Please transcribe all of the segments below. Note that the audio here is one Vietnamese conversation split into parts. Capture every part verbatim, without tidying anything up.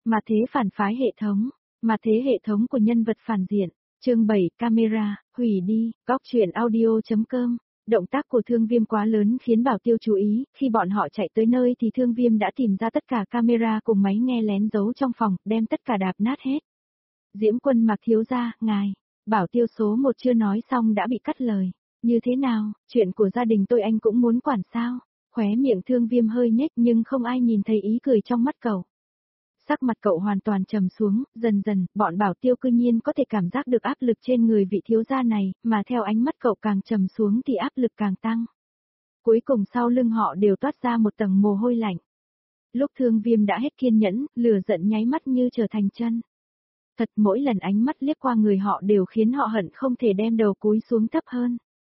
Mà thế phản phái hệ thống, mà thế hệ thống của nhân vật phản diện. Chương bảy, camera, hủy đi, góc truyện audio.com. Động tác của Thương Viêm quá lớn khiến Bảo Tiêu chú ý, khi bọn họ chạy tới nơi thì Thương Viêm đã tìm ra tất cả camera cùng máy nghe lén giấu trong phòng, đem tất cả đạp nát hết. Diễm Quân Mạc thiếu gia, ngài, Bảo Tiêu số một chưa nói xong đã bị cắt lời. Như thế nào, chuyện của gia đình tôi anh cũng muốn quản sao? Khóe miệng Thương Viêm hơi nhếch nhưng không ai nhìn thấy ý cười trong mắt cậu. Sắc mặt cậu hoàn toàn trầm xuống, dần dần, bọn Bảo Tiêu cư nhiên có thể cảm giác được áp lực trên người vị thiếu gia này, mà theo ánh mắt cậu càng trầm xuống thì áp lực càng tăng. Cuối cùng sau lưng họ đều toát ra một tầng mồ hôi lạnh. Lúc Thương Viêm đã hết kiên nhẫn, lửa giận nháy mắt như trở thành chân. Thật mỗi lần ánh mắt liếc qua người họ đều khiến họ hận không thể đem đầu cúi xuống thấp hơn.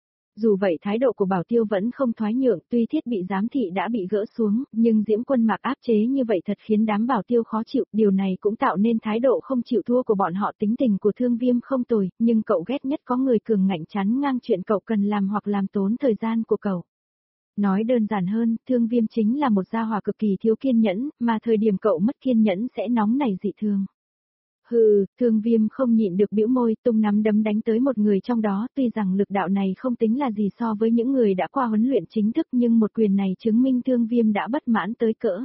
Dù vậy thái độ của Bảo Tiêu vẫn không thoái nhượng, tuy thiết bị giám thị đã bị gỡ xuống, nhưng Diễm Quân Mạc áp chế như vậy thật khiến đám Bảo Tiêu khó chịu, điều này cũng tạo nên thái độ không chịu thua của bọn họ. Tính tình của Thương Viêm không tồi, nhưng cậu ghét nhất có người cường ngạnh chắn ngang chuyện cậu cần làm hoặc làm tốn thời gian của cậu. Nói đơn giản hơn, Thương Viêm chính là một gia hỏa cực kỳ thiếu kiên nhẫn, mà thời điểm cậu mất kiên nhẫn sẽ nóng nảy dị thường. Hừ, Thương Viêm không nhịn được bĩu môi, tung nắm đấm đánh tới một người trong đó, tuy rằng lực đạo này không tính là gì so với những người đã qua huấn luyện chính thức, nhưng một quyền này chứng minh Thương Viêm đã bất mãn tới cỡ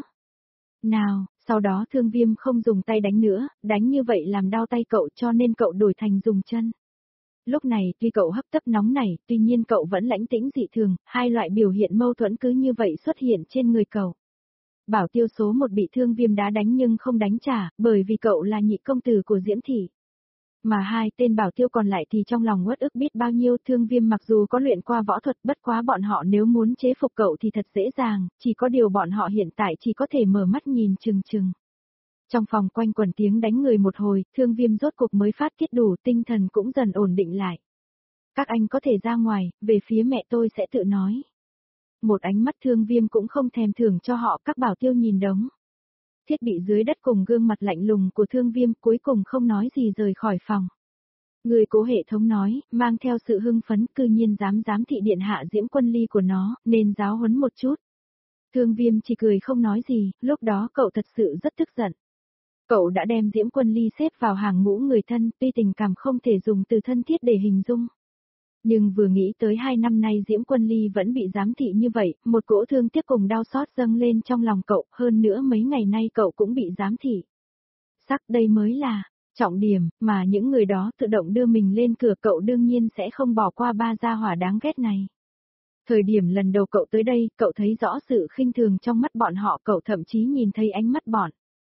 nào. Sau đó Thương Viêm không dùng tay đánh nữa, đánh như vậy làm đau tay cậu cho nên cậu đổi thành dùng chân. Lúc này tuy cậu hấp tấp nóng nảy, tuy nhiên cậu vẫn lãnh tĩnh dị thường, hai loại biểu hiện mâu thuẫn cứ như vậy xuất hiện trên người cậu. Bảo Tiêu số một bị Thương Viêm đá đánh nhưng không đánh trả, bởi vì cậu là nhị công tử của Diễm Thị. Mà hai tên Bảo Tiêu còn lại thì trong lòng uất ức biết bao nhiêu. Thương Viêm mặc dù có luyện qua võ thuật, bất quá bọn họ nếu muốn chế phục cậu thì thật dễ dàng, chỉ có điều bọn họ hiện tại chỉ có thể mở mắt nhìn chừng chừng. Trong phòng quanh quẩn tiếng đánh người một hồi, Thương Viêm rốt cuộc mới phát tiết đủ, tinh thần cũng dần ổn định lại. Các anh có thể ra ngoài, về phía mẹ tôi sẽ tự nói. Một ánh mắt Thương Viêm cũng không thèm thưởng cho họ. Các Bảo Tiêu nhìn đống thiết bị dưới đất cùng gương mặt lạnh lùng của Thương Viêm cuối cùng không nói gì rời khỏi phòng. Người cố hệ thống nói, mang theo sự hưng phấn, cư nhiên dám giám thị điện hạ Diễm Quân Ly của nó, nên giáo huấn một chút. Thương Viêm chỉ cười không nói gì, lúc đó cậu thật sự rất tức giận. Cậu đã đem Diễm Quân Ly xếp vào hàng ngũ người thân, tuy tình cảm không thể dùng từ thân thiết để hình dung. Nhưng vừa nghĩ tới hai năm nay Diễm Quân Ly vẫn bị giám thị như vậy, một cỗ thương tiếc cùng đau xót dâng lên trong lòng cậu, hơn nữa mấy ngày nay cậu cũng bị giám thị. Sắc đây mới là trọng điểm, mà những người đó tự động đưa mình lên cửa, cậu đương nhiên sẽ không bỏ qua ba gia hỏa đáng ghét này. Thời điểm lần đầu cậu tới đây, cậu thấy rõ sự khinh thường trong mắt bọn họ, cậu thậm chí nhìn thấy ánh mắt bọn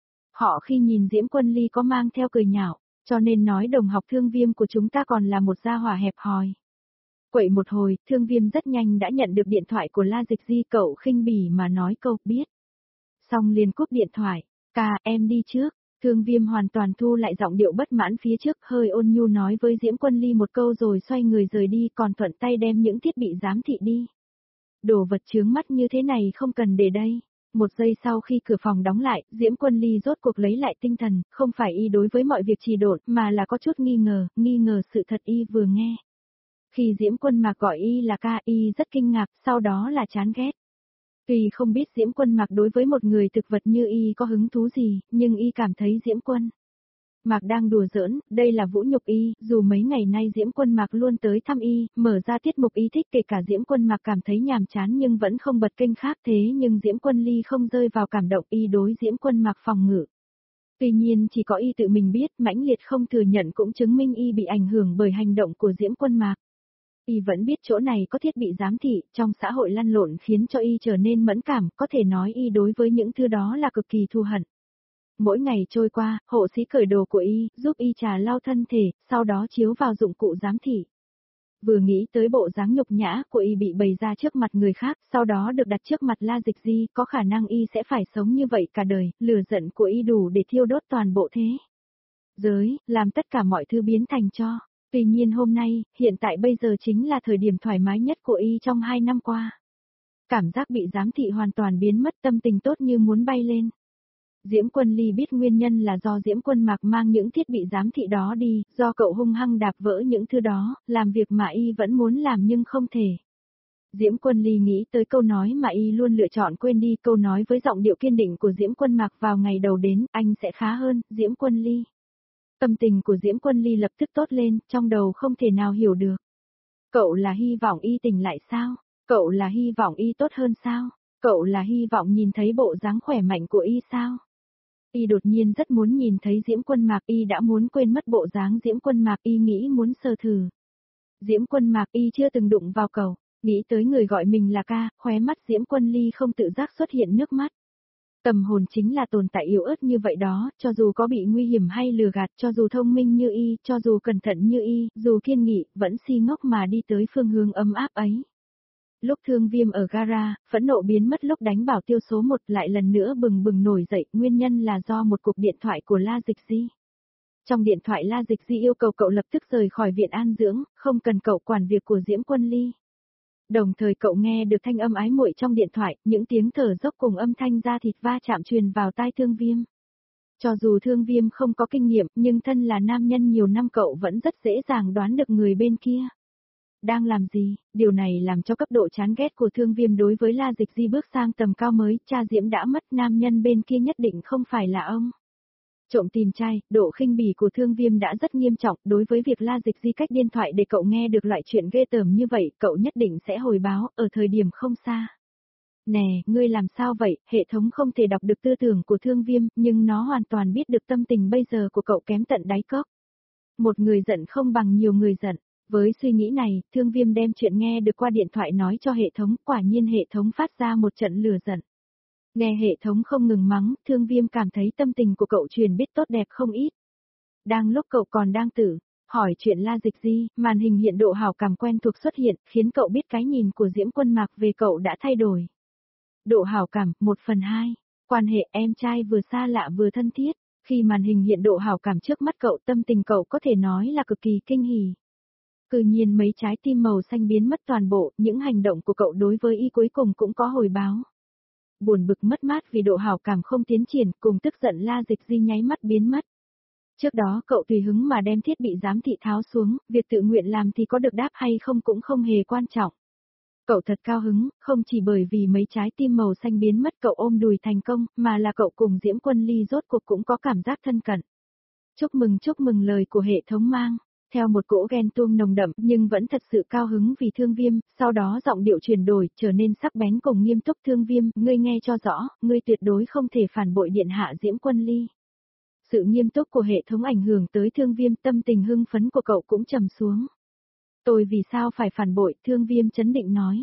họ khi nhìn Diễm Quân Ly có mang theo cười nhạo, cho nên nói đồng học Thương Viêm của chúng ta còn là một gia hỏa hẹp hòi. Quậy một hồi, Thương Viêm rất nhanh đã nhận được điện thoại của La Dịch Di, cậu khinh bỉ mà nói câu biết. Xong liền cúp điện thoại, ca em đi trước. Thương Viêm hoàn toàn thu lại giọng điệu bất mãn phía trước, hơi ôn nhu nói với Diễm Quân Ly một câu rồi xoay người rời đi, còn thuận tay đem những thiết bị giám thị đi. Đồ vật chướng mắt như thế này không cần để đây. Một giây sau khi cửa phòng đóng lại, Diễm Quân Ly rốt cuộc lấy lại tinh thần, không phải y đối với mọi việc trì độn, mà là có chút nghi ngờ, nghi ngờ sự thật y vừa nghe. Khi Diễm Quân Mạc gọi y là ca, y rất kinh ngạc, sau đó là chán ghét. Tuy không biết Diễm Quân Mạc đối với một người thực vật như y có hứng thú gì, nhưng y cảm thấy Diễm Quân Mạc đang đùa giỡn, đây là vũ nhục y, dù mấy ngày nay Diễm Quân Mạc luôn tới thăm y, mở ra tiết mục y thích, kể cả Diễm Quân Mạc cảm thấy nhàm chán nhưng vẫn không bật kênh khác, thế nhưng Diễm Quân Ly không rơi vào cảm động, y đối Diễm Quân Mạc phòng ngự. Tuy nhiên chỉ có y tự mình biết, mãnh liệt không thừa nhận cũng chứng minh y bị ảnh hưởng bởi hành động của Diễm Quân Mạc. Y vẫn biết chỗ này có thiết bị giám thị, trong xã hội lăn lộn khiến cho y trở nên mẫn cảm, có thể nói y đối với những thứ đó là cực kỳ thù hận. Mỗi ngày trôi qua, hộ sĩ cởi đồ của y, giúp y trà lau thân thể, sau đó chiếu vào dụng cụ giám thị. Vừa nghĩ tới bộ dáng nhục nhã của y bị bày ra trước mặt người khác, sau đó được đặt trước mặt La Dịch Di, có khả năng y sẽ phải sống như vậy cả đời, lửa giận của y đủ để thiêu đốt toàn bộ thế giới, làm tất cả mọi thứ biến thành tro. Tuy nhiên hôm nay, hiện tại bây giờ chính là thời điểm thoải mái nhất của y trong hai năm qua. Cảm giác bị giám thị hoàn toàn biến mất, tâm tình tốt như muốn bay lên. Diễm Quân Ly biết nguyên nhân là do Diễm Quân Mạc mang những thiết bị giám thị đó đi, do cậu hung hăng đạp vỡ những thứ đó, làm việc mà y vẫn muốn làm nhưng không thể. Diễm Quân Ly nghĩ tới câu nói mà y luôn lựa chọn quên đi, câu nói với giọng điệu kiên định của Diễm Quân Mạc vào ngày đầu đến, anh sẽ khá hơn, Diễm Quân Ly. Tâm tình của Diễm Quân Ly lập tức tốt lên, trong đầu không thể nào hiểu được. Cậu là hy vọng y tỉnh lại sao? Cậu là hy vọng y tốt hơn sao? Cậu là hy vọng nhìn thấy bộ dáng khỏe mạnh của y sao? Y đột nhiên rất muốn nhìn thấy Diễm Quân Mạc, y đã muốn quên mất bộ dáng Diễm Quân Mạc, y nghĩ muốn sờ thử. Diễm Quân Mạc, y chưa từng đụng vào cậu, nghĩ tới người gọi mình là ca, khóe mắt Diễm Quân Ly không tự giác xuất hiện nước mắt. Tâm hồn chính là tồn tại yếu ớt như vậy đó, cho dù có bị nguy hiểm hay lừa gạt, cho dù thông minh như y, cho dù cẩn thận như y, dù kiên nghị, vẫn si ngốc mà đi tới phương hướng ấm áp ấy. Lúc Thương Viêm ở gara, phẫn nộ biến mất lúc đánh bảo tiêu số một lại lần nữa bừng bừng nổi dậy, nguyên nhân là do một cuộc điện thoại của La Dịch Di. Trong điện thoại La Dịch Di yêu cầu cậu lập tức rời khỏi viện an dưỡng, không cần cậu quản việc của Diễm Quân Ly. Đồng thời cậu nghe được thanh âm ái muội trong điện thoại, những tiếng thở dốc cùng âm thanh da thịt va chạm truyền vào tai Thương Viêm. Cho dù Thương Viêm không có kinh nghiệm, nhưng thân là nam nhân nhiều năm cậu vẫn rất dễ dàng đoán được người bên kia đang làm gì, điều này làm cho cấp độ chán ghét của Thương Viêm đối với La Dịch Di bước sang tầm cao mới, cha Diễm đã mất, nam nhân bên kia nhất định không phải là ông. Trộm tìm trai, độ khinh bỉ của Thương Viêm đã rất nghiêm trọng, đối với việc La Dịch Di cách điện thoại để cậu nghe được loại chuyện ghê tởm như vậy, cậu nhất định sẽ hồi báo, ở thời điểm không xa. Nè, ngươi làm sao vậy, hệ thống không thể đọc được tư tưởng của Thương Viêm, nhưng nó hoàn toàn biết được tâm tình bây giờ của cậu kém tận đáy cốc. Một người giận không bằng nhiều người giận. Với suy nghĩ này, Thương Viêm đem chuyện nghe được qua điện thoại nói cho hệ thống, quả nhiên hệ thống phát ra một trận lửa giận. Nghe hệ thống không ngừng mắng, Thương Viêm cảm thấy tâm tình của cậu truyền biết tốt đẹp không ít. Đang lúc cậu còn đang tự hỏi chuyện La Dịch Di, màn hình hiện độ hảo cảm quen thuộc xuất hiện, khiến cậu biết cái nhìn của Diễm Quân Mạc về cậu đã thay đổi. Độ hảo cảm, một phần hai. Quan hệ em trai vừa xa lạ vừa thân thiết. Khi màn hình hiện độ hảo cảm trước mắt cậu, tâm tình cậu có thể nói là cực kỳ kinh hỉ. Cự nhiên mấy trái tim màu xanh biến mất toàn bộ, những hành động của cậu đối với y cuối cùng cũng có hồi báo. Buồn bực mất mát vì độ hảo cảm không tiến triển, cùng tức giận La Dịch Di nháy mắt biến mất. Trước đó cậu tùy hứng mà đem thiết bị giám thị tháo xuống, việc tự nguyện làm thì có được đáp hay không cũng không hề quan trọng. Cậu thật cao hứng, không chỉ bởi vì mấy trái tim màu xanh biến mất cậu ôm đùi thành công, mà là cậu cùng Diễm Quân Ly rốt cuộc cũng có cảm giác thân cận. Chúc mừng chúc mừng lời của hệ thống mang. Theo một cỗ ghen tuông nồng đậm nhưng vẫn thật sự cao hứng vì Thương Viêm, sau đó giọng điệu chuyển đổi, trở nên sắc bén cùng nghiêm túc. Thương Viêm, ngươi nghe cho rõ, ngươi tuyệt đối không thể phản bội điện hạ Diễm Quân Ly. Sự nghiêm túc của hệ thống ảnh hưởng tới Thương Viêm, tâm tình hưng phấn của cậu cũng trầm xuống. Tôi vì sao phải phản bội, Thương Viêm chấn định nói.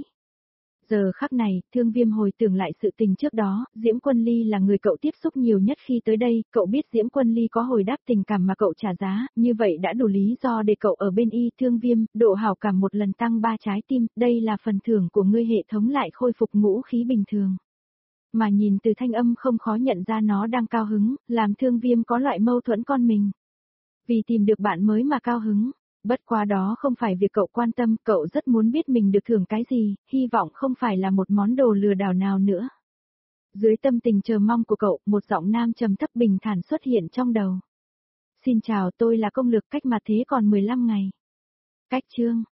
Giờ khắc này, Thương Viêm hồi tưởng lại sự tình trước đó, Diễm Quân Ly là người cậu tiếp xúc nhiều nhất khi tới đây, cậu biết Diễm Quân Ly có hồi đáp tình cảm mà cậu trả giá, như vậy đã đủ lý do để cậu ở bên y. Thương Viêm, độ hảo cảm một lần tăng ba trái tim, đây là phần thưởng của ngươi, hệ thống lại khôi phục ngũ khí bình thường. Mà nhìn từ thanh âm không khó nhận ra nó đang cao hứng, làm Thương Viêm có loại mâu thuẫn con mình. Vì tìm được bạn mới mà cao hứng. Bất quá đó không phải việc cậu quan tâm, cậu rất muốn biết mình được thưởng cái gì, hy vọng không phải là một món đồ lừa đảo nào nữa. Dưới tâm tình chờ mong của cậu, một giọng nam trầm thấp bình thản xuất hiện trong đầu. Xin chào, tôi là công lược cách mặt thế còn mười lăm ngày. Cách chương,